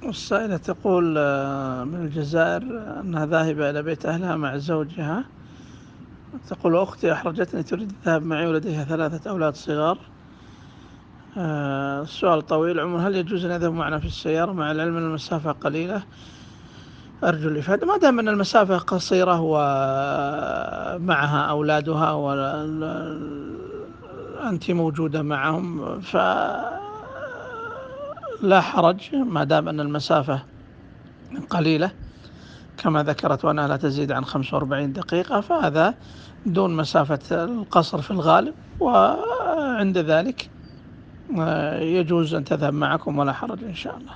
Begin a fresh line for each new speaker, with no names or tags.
السائلة تقول من الجزائر أنها ذاهبة إلى بيت أهلها مع زوجها. تقول: أختي أحرجتني، تريد الذهاب معي ولديها 3 أولاد صغار. السؤال طويل. عموما، هل يجوز أن يذهب معنا في السيارة مع العلم أن المسافة قليلة؟ أرجو الإفادة. ما دام أن المسافة قصيرة ومعها أولادها وأنت موجودة معهم فلا حرج، ما دام أن المسافة قليلة كما ذكرت وأنها لا تزيد عن 45 دقيقة، فهذا دون مسافة القصر في الغالب، وعند ذلك يجوز أن تذهب معكم ولا حرج إن شاء الله.